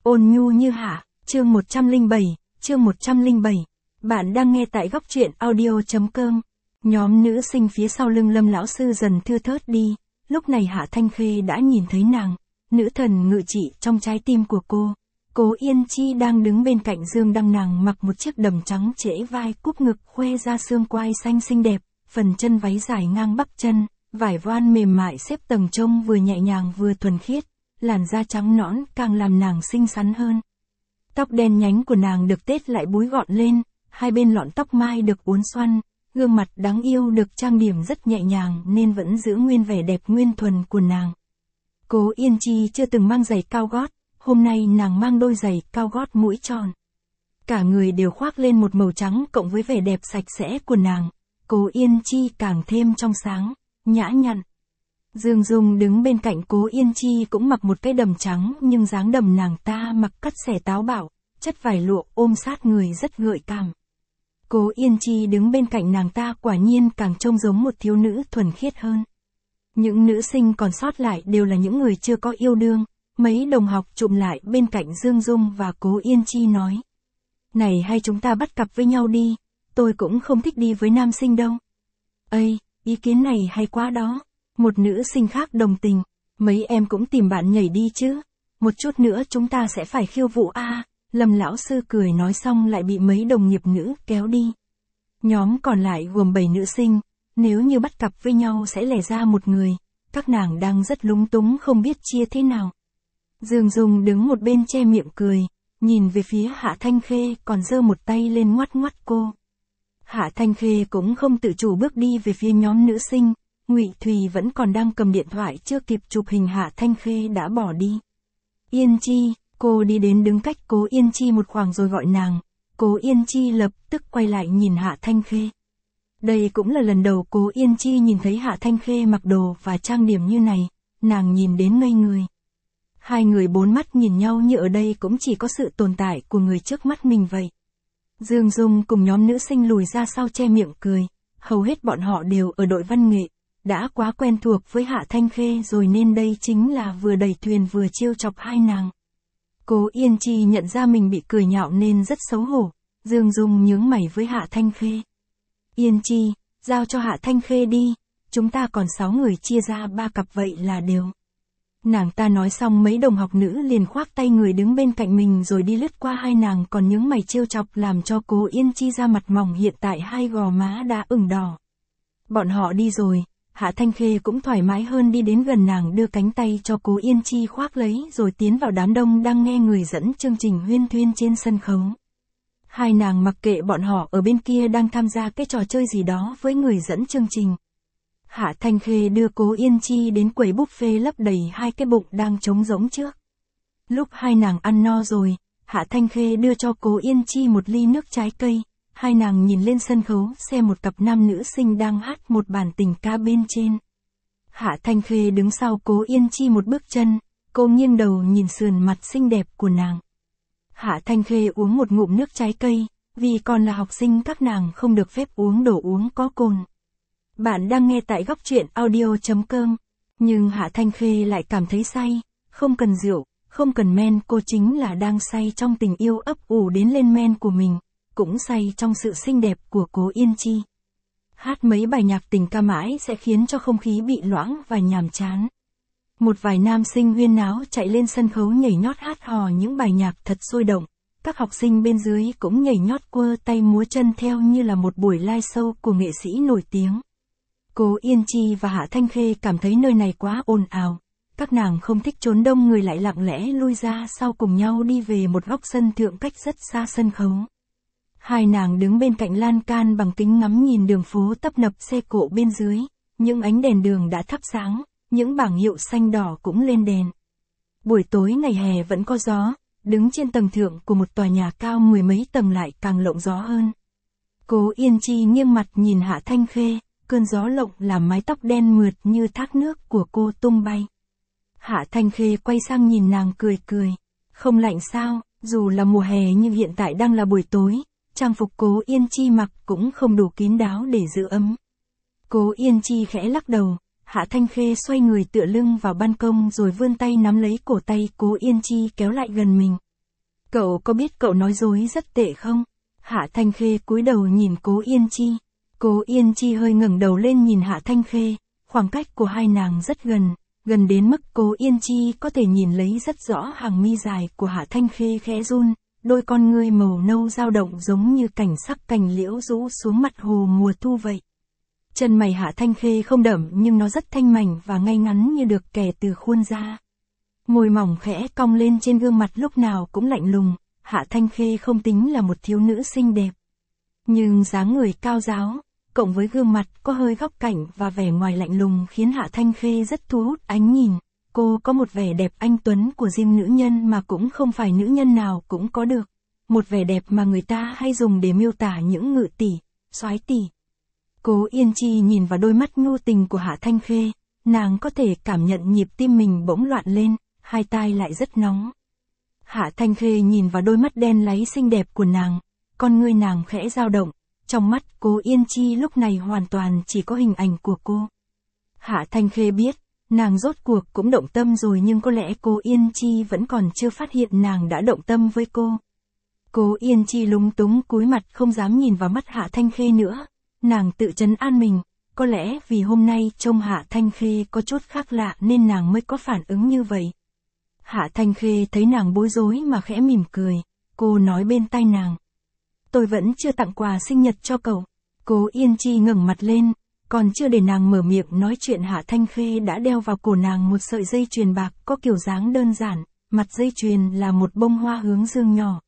Ôn nhu như hạ, chương 107, chương 107. Bạn đang nghe tại góc truyện audio.com. Nhóm nữ sinh phía sau lưng Lâm lão sư dần thưa thớt đi, lúc này Hạ Thanh Khê đã nhìn thấy nàng, nữ thần ngự trị trong trái tim của cô. Cố Yên Chi đang đứng bên cạnh giường đăng, nàng mặc một chiếc đầm trắng trễ vai cúp ngực khoe ra xương quai xanh xinh đẹp, phần chân váy dài ngang bắp chân, vải voan mềm mại xếp tầng trông vừa nhẹ nhàng vừa thuần khiết, làn da trắng nõn càng làm nàng xinh xắn hơn. Tóc đen nhánh của nàng được tết lại búi gọn lên, hai bên lọn tóc mai được uốn xoăn, gương mặt đáng yêu được trang điểm rất nhẹ nhàng nên vẫn giữ nguyên vẻ đẹp nguyên thuần của nàng. Cố Yên Chi chưa từng mang giày cao gót, hôm nay nàng mang đôi giày cao gót mũi tròn. Cả người đều khoác lên một màu trắng cộng với vẻ đẹp sạch sẽ của nàng, Cố Yên Chi càng thêm trong sáng, nhã nhặn. Dương Dung đứng bên cạnh Cố Yên Chi cũng mặc một cái đầm trắng nhưng dáng đầm nàng ta mặc cắt xẻ táo bạo, chất vải lụa ôm sát người rất gợi cảm. Cố Yên Chi đứng bên cạnh nàng ta quả nhiên càng trông giống một thiếu nữ thuần khiết hơn. Những nữ sinh còn sót lại đều là những người chưa có yêu đương, mấy đồng học chụm lại bên cạnh Dương Dung và Cố Yên Chi nói. Này hay chúng ta bắt cặp với nhau đi, tôi cũng không thích đi với nam sinh đâu. Ây, ý kiến này hay quá đó. Một nữ sinh khác đồng tình, mấy em cũng tìm bạn nhảy đi chứ, một chút nữa chúng ta sẽ phải khiêu vũ a. Lâm lão sư cười nói xong lại bị mấy đồng nghiệp nữ kéo đi. Nhóm còn lại gồm 7 nữ sinh, nếu như bắt cặp với nhau sẽ lẻ ra một người, các nàng đang rất lúng túng không biết chia thế nào. Dương Dung đứng một bên che miệng cười, nhìn về phía Hạ Thanh Khê còn giơ một tay lên ngoắt ngoắt cô. Hạ Thanh Khê cũng không tự chủ bước đi về phía nhóm nữ sinh. Ngụy Thùy vẫn còn đang cầm điện thoại chưa kịp chụp hình Hạ Thanh Khê đã bỏ đi. Yên Chi, cô đi đến đứng cách Cố Yên Chi một khoảng rồi gọi nàng. Cố Yên Chi lập tức quay lại nhìn Hạ Thanh Khê. Đây cũng là lần đầu Cố Yên Chi nhìn thấy Hạ Thanh Khê mặc đồ và trang điểm như này, nàng nhìn đến ngây người. Hai người bốn mắt nhìn nhau như ở đây cũng chỉ có sự tồn tại của người trước mắt mình vậy. Dương Dung cùng nhóm nữ sinh lùi ra sau che miệng cười, hầu hết bọn họ đều ở đội văn nghệ. Đã quá quen thuộc với Hạ Thanh Khê rồi nên đây chính là vừa đẩy thuyền vừa trêu chọc hai nàng. Cố Yên Chi nhận ra mình bị cười nhạo nên rất xấu hổ, Dương Dung nhướng mày với Hạ Thanh Khê. Yên Chi, giao cho Hạ Thanh Khê đi, chúng ta còn 6 người chia ra 3 cặp vậy là đều. Nàng ta nói xong mấy đồng học nữ liền khoác tay người đứng bên cạnh mình rồi đi lướt qua hai nàng còn nhướng mày trêu chọc làm cho Cố Yên Chi da mặt mỏng hiện tại hai gò má đã ửng đỏ. Bọn họ đi rồi. Hạ Thanh Khê cũng thoải mái hơn đi đến gần nàng đưa cánh tay cho Cố Yên Chi khoác lấy rồi tiến vào đám đông đang nghe người dẫn chương trình huyên thuyên trên sân khấu. Hai nàng mặc kệ bọn họ ở bên kia đang tham gia cái trò chơi gì đó với người dẫn chương trình. Hạ Thanh Khê đưa Cố Yên Chi đến quầy buffet lấp đầy hai cái bụng đang trống rỗng trước. Lúc hai nàng ăn no rồi, Hạ Thanh Khê đưa cho Cố Yên Chi một ly nước trái cây. Hai nàng nhìn lên sân khấu xem một cặp nam nữ sinh đang hát một bản tình ca bên trên. Hạ Thanh Khê đứng sau Cố Yên Chi một bước chân, cô nghiêng đầu nhìn sườn mặt xinh đẹp của nàng. Hạ Thanh Khê uống một ngụm nước trái cây, vì còn là học sinh các nàng không được phép uống đồ uống có cồn. Bạn đang nghe tại góc truyện audio.com, nhưng Hạ Thanh Khê lại cảm thấy say, không cần rượu, không cần men, cô chính là đang say trong tình yêu ấp ủ đến lên men của mình. Cũng say trong sự xinh đẹp của Cố Yên Chi. Hát mấy bài nhạc tình ca mãi sẽ khiến cho không khí bị loãng và nhàm chán. Một vài nam sinh huyên náo chạy lên sân khấu nhảy nhót hát hò những bài nhạc thật sôi động. Các học sinh bên dưới cũng nhảy nhót quơ tay múa chân theo như là một buổi live show của nghệ sĩ nổi tiếng. Cố Yên Chi và Hạ Thanh Khê cảm thấy nơi này quá ồn ào. Các nàng không thích trốn đông người lại lặng lẽ lui ra sau cùng nhau đi về một góc sân thượng cách rất xa sân khấu. Hai nàng đứng bên cạnh lan can bằng kính ngắm nhìn đường phố tấp nập xe cộ bên dưới, những ánh đèn đường đã thắp sáng, những bảng hiệu xanh đỏ cũng lên đèn. Buổi tối ngày hè vẫn có gió, đứng trên tầng thượng của một tòa nhà cao mười mấy tầng lại càng lộng gió hơn. Cố Yên Chi nghiêng mặt nhìn Hạ Thanh Khê, cơn gió lộng làm mái tóc đen mượt như thác nước của cô tung bay. Hạ Thanh Khê quay sang nhìn nàng cười cười, không lạnh sao, dù là mùa hè nhưng hiện tại đang là buổi tối. Trang phục Cố Yên Chi mặc cũng không đủ kín đáo để giữ ấm. Cố Yên Chi khẽ lắc đầu, Hạ Thanh Khê xoay người tựa lưng vào ban công rồi vươn tay nắm lấy cổ tay Cố Yên Chi kéo lại gần mình. Cậu có biết cậu nói dối rất tệ không? Hạ Thanh Khê cúi đầu nhìn Cố Yên Chi. Cố Yên Chi hơi ngẩng đầu lên nhìn Hạ Thanh Khê, khoảng cách của hai nàng rất gần, gần đến mức Cố Yên Chi có thể nhìn lấy rất rõ hàng mi dài của Hạ Thanh Khê khẽ run, đôi con ngươi màu nâu dao động giống như cảnh sắc cành liễu rũ xuống mặt hồ mùa thu vậy. Chân mày Hạ Thanh Khê không đậm nhưng nó rất thanh mảnh và ngay ngắn như được kẻ từ khuôn ra. Môi mỏng khẽ cong lên trên gương mặt lúc nào cũng lạnh lùng, Hạ Thanh Khê không tính là một thiếu nữ xinh đẹp. Nhưng dáng người cao ráo, cộng với gương mặt có hơi góc cạnh và vẻ ngoài lạnh lùng khiến Hạ Thanh Khê rất thu hút ánh nhìn. Cô có một vẻ đẹp anh tuấn của riêng nữ nhân mà cũng không phải nữ nhân nào cũng có được. Một vẻ đẹp mà người ta hay dùng để miêu tả những ngự tỷ, soái tỷ. Cố Yên Chi nhìn vào đôi mắt nhu tình của Hạ Thanh Khê, nàng có thể cảm nhận nhịp tim mình bỗng loạn lên, hai tai lại rất nóng. Hạ Thanh Khê nhìn vào đôi mắt đen láy xinh đẹp của nàng, con ngươi nàng khẽ dao động, trong mắt Cố Yên Chi lúc này hoàn toàn chỉ có hình ảnh của cô. Hạ Thanh Khê biết, nàng rốt cuộc cũng động tâm rồi nhưng có lẽ Cố Yên Chi vẫn còn chưa phát hiện nàng đã động tâm với cô. Cố Yên Chi lúng túng cúi mặt không dám nhìn vào mắt Hạ Thanh Khê nữa, nàng tự trấn an mình, có lẽ vì hôm nay trông Hạ Thanh Khê có chút khác lạ nên nàng mới có phản ứng như vậy. Hạ Thanh Khê thấy nàng bối rối mà khẽ mỉm cười, cô nói bên tai nàng. Tôi vẫn chưa tặng quà sinh nhật cho cậu. Cố Yên Chi ngẩng mặt lên, còn chưa để nàng mở miệng nói chuyện Hạ Thanh Khê đã đeo vào cổ nàng một sợi dây chuyền bạc có kiểu dáng đơn giản, mặt dây chuyền là một bông hoa hướng dương nhỏ.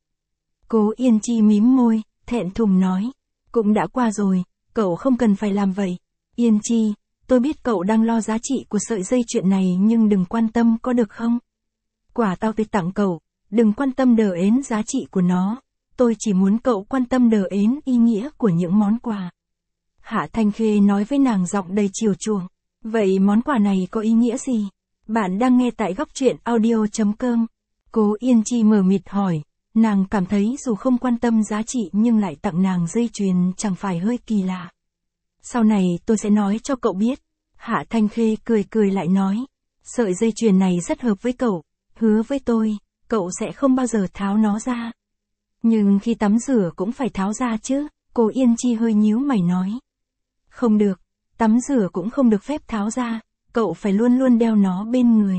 Cố Yên Chi mím môi, thẹn thùng nói, cũng đã qua rồi, cậu không cần phải làm vậy. Yên Chi, tôi biết cậu đang lo giá trị của sợi dây chuyền này nhưng đừng quan tâm có được không? Quà tao tôi tặng cậu, đừng quan tâm đờ ến giá trị của nó, tôi chỉ muốn cậu quan tâm đờ ến ý nghĩa của những món quà. Hạ Thanh Khê nói với nàng giọng đầy chiều chuộng, vậy món quà này có ý nghĩa gì? Bạn đang nghe tại góc truyện audio.com. Cố Yên Chi mờ mịt hỏi, nàng cảm thấy dù không quan tâm giá trị nhưng lại tặng nàng dây chuyền chẳng phải hơi kỳ lạ. Sau này tôi sẽ nói cho cậu biết. Hạ Thanh Khê cười cười lại nói, sợi dây chuyền này rất hợp với cậu, hứa với tôi, cậu sẽ không bao giờ tháo nó ra. Nhưng khi tắm rửa cũng phải tháo ra chứ, Cố Yên Chi hơi nhíu mày nói. Không được, tắm rửa cũng không được phép tháo ra, cậu phải luôn luôn đeo nó bên người.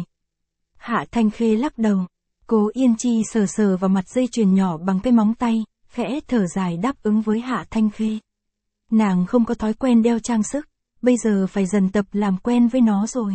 Hạ Thanh Khê lắc đầu, Cố Yên Chi sờ sờ vào mặt dây chuyền nhỏ bằng cái móng tay, khẽ thở dài đáp ứng với Hạ Thanh Khê. Nàng không có thói quen đeo trang sức, bây giờ phải dần tập làm quen với nó rồi.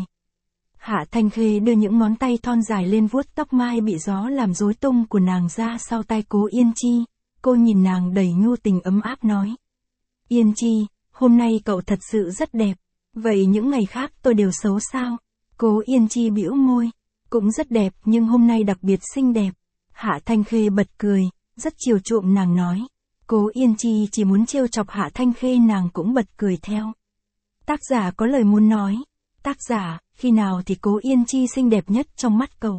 Hạ Thanh Khê đưa những ngón tay thon dài lên vuốt tóc mai bị gió làm rối tung của nàng ra sau tai Cố Yên Chi, cô nhìn nàng đầy nhu tình ấm áp nói. Yên Chi, hôm nay cậu thật sự rất đẹp, vậy những ngày khác tôi đều xấu sao? Cố Yên Chi bĩu môi, cũng rất đẹp nhưng hôm nay đặc biệt xinh đẹp. Hạ Thanh Khê bật cười, rất chiều chuộng nàng nói. Cố Yên Chi chỉ muốn trêu chọc Hạ Thanh Khê nàng cũng bật cười theo. Tác giả có lời muốn nói. Tác giả, khi nào thì Cố Yên Chi xinh đẹp nhất trong mắt cậu?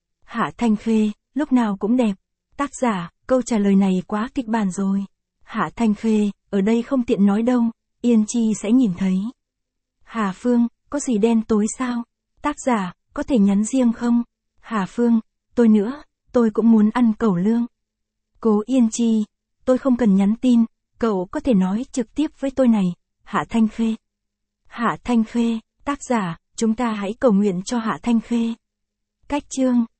Hạ Thanh Khê, lúc nào cũng đẹp. Tác giả, câu trả lời này quá kịch bản rồi. Hạ Thanh Khê, ở đây không tiện nói đâu, Yên Chi sẽ nhìn thấy. Hà Phương, có gì đen tối sao? Tác giả, có thể nhắn riêng không? Hà Phương, tôi nữa, tôi cũng muốn ăn cẩu lương. Cố Yên Chi, tôi không cần nhắn tin, cậu có thể nói trực tiếp với tôi này. Hạ Thanh Khê. Hạ Thanh Khê, tác giả, chúng ta hãy cầu nguyện cho Hạ Thanh Khê. Cách chương